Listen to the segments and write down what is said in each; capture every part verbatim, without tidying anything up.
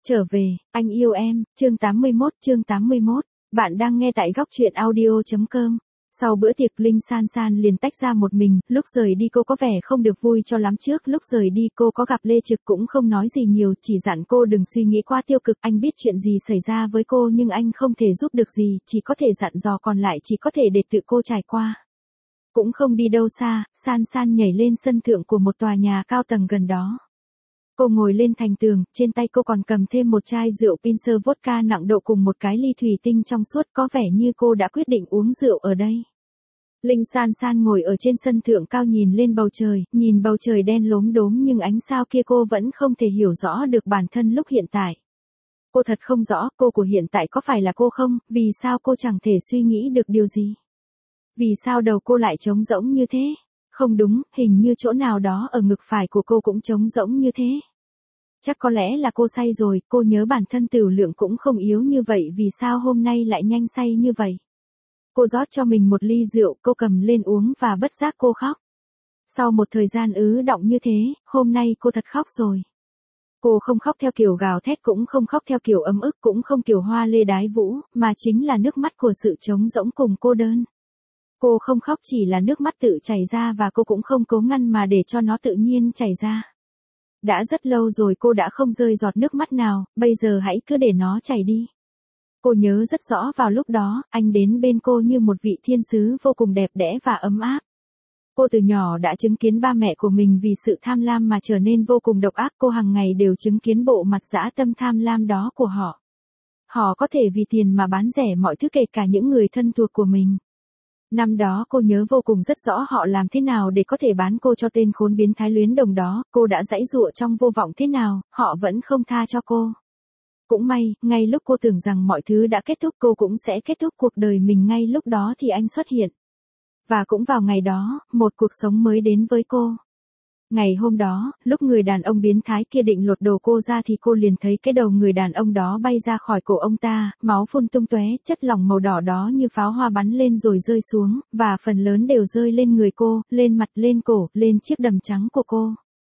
Trở về, anh yêu em, chương tám mươi mốt, chương tám mươi mốt. Bạn đang nghe tại góc truyện audio chấm com. Sau bữa tiệc Linh San San liền tách ra một mình, lúc rời đi cô có vẻ không được vui cho lắm. Trước lúc rời đi cô có gặp Lê Trực cũng không nói gì nhiều, chỉ dặn cô đừng suy nghĩ quá tiêu cực. Anh biết chuyện gì xảy ra với cô nhưng anh không thể giúp được gì, chỉ có thể dặn dò, còn lại chỉ có thể để tự cô trải qua. Cũng không đi đâu xa, San San nhảy lên sân thượng của một tòa nhà cao tầng gần đó. Cô ngồi lên thành tường, trên tay cô còn cầm thêm một chai rượu Pinser vodka nặng độ cùng một cái ly thủy tinh trong suốt, có vẻ như cô đã quyết định uống rượu ở đây. Linh San San ngồi ở trên sân thượng cao nhìn lên bầu trời, nhìn bầu trời đen lốm đốm nhưng ánh sao kia cô vẫn không thể hiểu rõ được bản thân lúc hiện tại. Cô thật không rõ cô của hiện tại có phải là cô không, vì sao cô chẳng thể suy nghĩ được điều gì. Vì sao đầu cô lại trống rỗng như thế? Không đúng, hình như chỗ nào đó ở ngực phải của cô cũng trống rỗng như thế. Chắc có lẽ là cô say rồi, cô nhớ bản thân tửu lượng cũng không yếu như vậy, vì sao hôm nay lại nhanh say như vậy. Cô rót cho mình một ly rượu, cô cầm lên uống và bất giác cô khóc. Sau một thời gian ứ động như thế, hôm nay cô thật khóc rồi. Cô không khóc theo kiểu gào thét, cũng không khóc theo kiểu ấm ức, cũng không kiểu hoa lê đái vũ, mà chính là nước mắt của sự trống rỗng cùng cô đơn. Cô không khóc chỉ là nước mắt tự chảy ra và cô cũng không cố ngăn mà để cho nó tự nhiên chảy ra. Đã rất lâu rồi cô đã không rơi giọt nước mắt nào, bây giờ hãy cứ để nó chảy đi. Cô nhớ rất rõ vào lúc đó, anh đến bên cô như một vị thiên sứ vô cùng đẹp đẽ và ấm áp. Cô từ nhỏ đã chứng kiến ba mẹ của mình vì sự tham lam mà trở nên vô cùng độc ác, cô hàng ngày đều chứng kiến bộ mặt dã tâm tham lam đó của họ. Họ có thể vì tiền mà bán rẻ mọi thứ, kể cả những người thân thuộc của mình. Năm đó cô nhớ vô cùng rất rõ họ làm thế nào để có thể bán cô cho tên khốn biến thái Luyến Đồng đó, cô đã giãy giụa trong vô vọng thế nào, họ vẫn không tha cho cô. Cũng may, ngay lúc cô tưởng rằng mọi thứ đã kết thúc, cô cũng sẽ kết thúc cuộc đời mình, ngay lúc đó thì anh xuất hiện. Và cũng vào ngày đó, một cuộc sống mới đến với cô. Ngày hôm đó, lúc người đàn ông biến thái kia định lột đồ cô ra thì cô liền thấy cái đầu người đàn ông đó bay ra khỏi cổ ông ta, máu phun tung tóe, chất lỏng màu đỏ đó như pháo hoa bắn lên rồi rơi xuống, và phần lớn đều rơi lên người cô, lên mặt, lên cổ, lên chiếc đầm trắng của cô.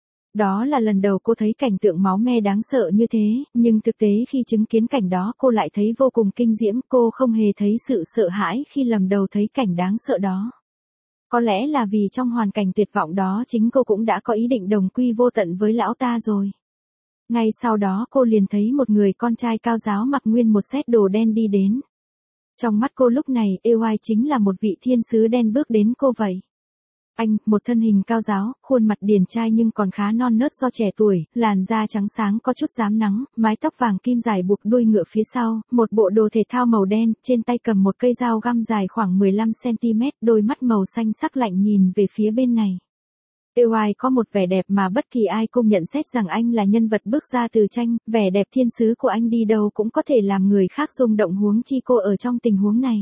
Đó là lần đầu cô thấy cảnh tượng máu me đáng sợ như thế, nhưng thực tế khi chứng kiến cảnh đó cô lại thấy vô cùng kinh diễm, cô không hề thấy sự sợ hãi khi lần đầu thấy cảnh đáng sợ đó. Có lẽ là vì trong hoàn cảnh tuyệt vọng đó chính cô cũng đã có ý định đồng quy vô tận với lão ta rồi. Ngay sau đó cô liền thấy một người con trai cao ráo mặc nguyên một set đồ đen đi đến. Trong mắt cô lúc này, ê oai chính là một vị thiên sứ đen bước đến cô vậy. Anh, một thân hình cao ráo, khuôn mặt điển trai nhưng còn khá non nớt do trẻ tuổi, làn da trắng sáng có chút rám nắng, mái tóc vàng kim dài buộc đuôi ngựa phía sau, một bộ đồ thể thao màu đen, trên tay cầm một cây dao găm dài khoảng mười lăm xăng ti mét, đôi mắt màu xanh sắc lạnh nhìn về phía bên này. ê oai có một vẻ đẹp mà bất kỳ ai cũng nhận xét rằng anh là nhân vật bước ra từ tranh, vẻ đẹp thiên sứ của anh đi đâu cũng có thể làm người khác rung động, huống chi cô ở trong tình huống này.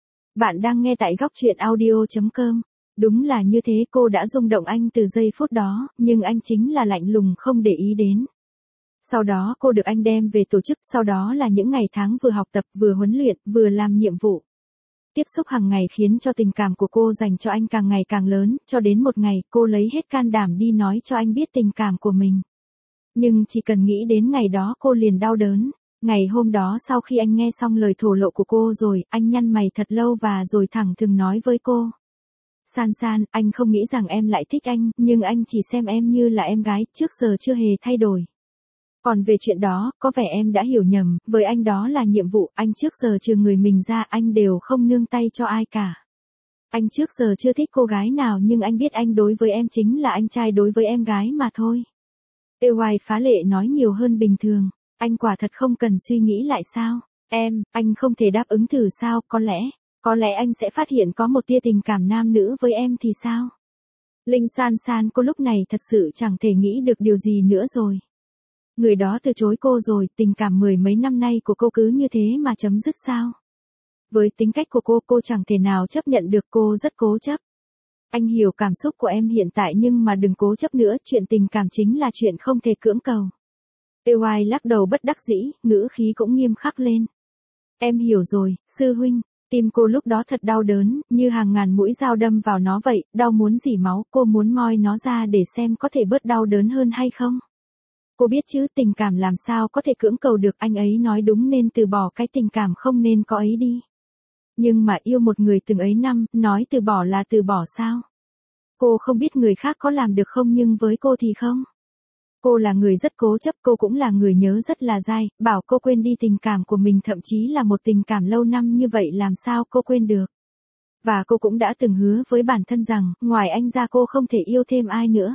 Bạn đang nghe tại góc truyện audio chấm com. Đúng là như thế, cô đã rung động anh từ giây phút đó, nhưng anh chính là lạnh lùng không để ý đến. Sau đó cô được anh đem về tổ chức, sau đó là những ngày tháng vừa học tập, vừa huấn luyện, vừa làm nhiệm vụ. Tiếp xúc hàng ngày khiến cho tình cảm của cô dành cho anh càng ngày càng lớn, cho đến một ngày cô lấy hết can đảm đi nói cho anh biết tình cảm của mình. Nhưng chỉ cần nghĩ đến ngày đó cô liền đau đớn. Ngày hôm đó sau khi anh nghe xong lời thổ lộ của cô rồi, anh nhăn mày thật lâu và rồi thẳng thừng nói với cô. San San, anh không nghĩ rằng em lại thích anh, nhưng anh chỉ xem em như là em gái, trước giờ chưa hề thay đổi. Còn về chuyện đó, có vẻ em đã hiểu nhầm, với anh đó là nhiệm vụ, anh trước giờ trừ người mình ra anh đều không nương tay cho ai cả. Anh trước giờ chưa thích cô gái nào nhưng anh biết anh đối với em chính là anh trai đối với em gái mà thôi. ê oai phá lệ nói nhiều hơn bình thường, anh quả thật không cần suy nghĩ lại sao? Em, anh không thể đáp ứng thử sao? Có lẽ... Có lẽ anh sẽ phát hiện có một tia tình cảm nam nữ với em thì sao? Linh San San cô lúc này thật sự chẳng thể nghĩ được điều gì nữa rồi. Người đó từ chối cô rồi, tình cảm mười mấy năm nay của cô cứ như thế mà chấm dứt sao? Với tính cách của cô, cô chẳng thể nào chấp nhận được, cô rất cố chấp. Anh hiểu cảm xúc của em hiện tại nhưng mà đừng cố chấp nữa, chuyện tình cảm chính là chuyện không thể cưỡng cầu. ê oai lắc đầu bất đắc dĩ, ngữ khí cũng nghiêm khắc lên. Em hiểu rồi, sư huynh. Tim cô lúc đó thật đau đớn, như hàng ngàn mũi dao đâm vào nó vậy, đau muốn rỉ máu, cô muốn moi nó ra để xem có thể bớt đau đớn hơn hay không. Cô biết chứ, tình cảm làm sao có thể cưỡng cầu được, anh ấy nói đúng nên từ bỏ cái tình cảm không nên có ấy đi. Nhưng mà yêu một người từng ấy năm, nói từ bỏ là từ bỏ sao? Cô không biết người khác có làm được không nhưng với cô thì không. Cô là người rất cố chấp, cô cũng là người nhớ rất là dai, bảo cô quên đi tình cảm của mình thậm chí là một tình cảm lâu năm như vậy làm sao cô quên được. Và cô cũng đã từng hứa với bản thân rằng, ngoài anh ra cô không thể yêu thêm ai nữa.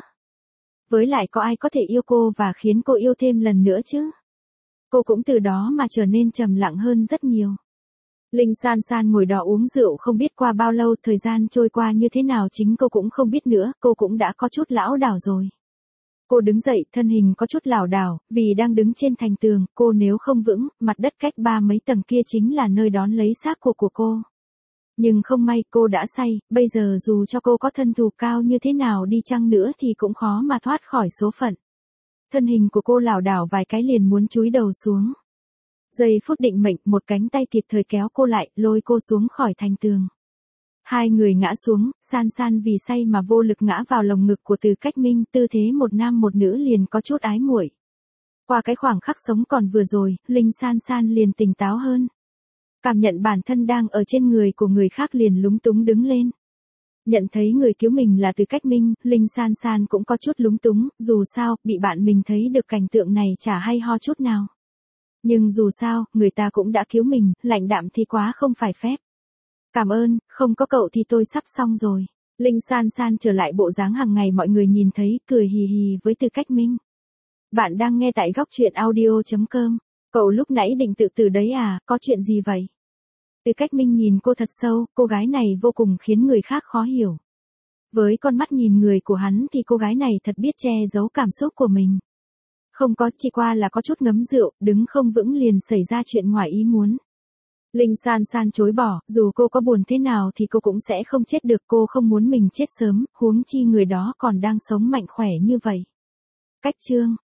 Với lại có ai có thể yêu cô và khiến cô yêu thêm lần nữa chứ? Cô cũng từ đó mà trở nên trầm lặng hơn rất nhiều. Linh San San ngồi đó uống rượu không biết qua bao lâu, thời gian trôi qua như thế nào chính cô cũng không biết nữa, cô cũng đã có chút lão đảo rồi. Cô đứng dậy, thân hình có chút lảo đảo, vì đang đứng trên thành tường, cô nếu không vững, mặt đất cách ba mấy tầng kia chính là nơi đón lấy xác của của cô. Nhưng không may cô đã say, bây giờ dù cho cô có thân thủ cao như thế nào đi chăng nữa thì cũng khó mà thoát khỏi số phận. Thân hình của cô lảo đảo vài cái liền muốn chúi đầu xuống. Giây phút định mệnh, một cánh tay kịp thời kéo cô lại, lôi cô xuống khỏi thành tường. Hai người ngã xuống, San San vì say mà vô lực ngã vào lồng ngực của Từ Cách Minh, tư thế một nam một nữ liền có chút ái muội. Qua cái khoảng khắc sống còn vừa rồi, Linh San San liền tỉnh táo hơn. Cảm nhận bản thân đang ở trên người của người khác liền lúng túng đứng lên. Nhận thấy người cứu mình là Từ Cách Minh, Linh San San cũng có chút lúng túng, dù sao, bị bạn mình thấy được cảnh tượng này chả hay ho chút nào. Nhưng dù sao, người ta cũng đã cứu mình, lạnh đạm thì quá không phải phép. Cảm ơn, không có cậu thì tôi sắp xong rồi. Linh San San trở lại bộ dáng hàng ngày mọi người nhìn thấy, cười hì hì với Từ Cách Minh. Bạn đang nghe tại góc truyện audio chấm com. Cậu lúc nãy định tự tử đấy à, có chuyện gì vậy? Từ Cách Minh nhìn cô thật sâu, cô gái này vô cùng khiến người khác khó hiểu. Với con mắt nhìn người của hắn thì cô gái này thật biết che giấu cảm xúc của mình. Không có, chỉ qua là có chút ngấm rượu, đứng không vững liền xảy ra chuyện ngoài ý muốn. Linh San San chối bỏ, dù cô có buồn thế nào thì cô cũng sẽ không chết được, cô không muốn mình chết sớm, huống chi người đó còn đang sống mạnh khỏe như vậy. Cách chương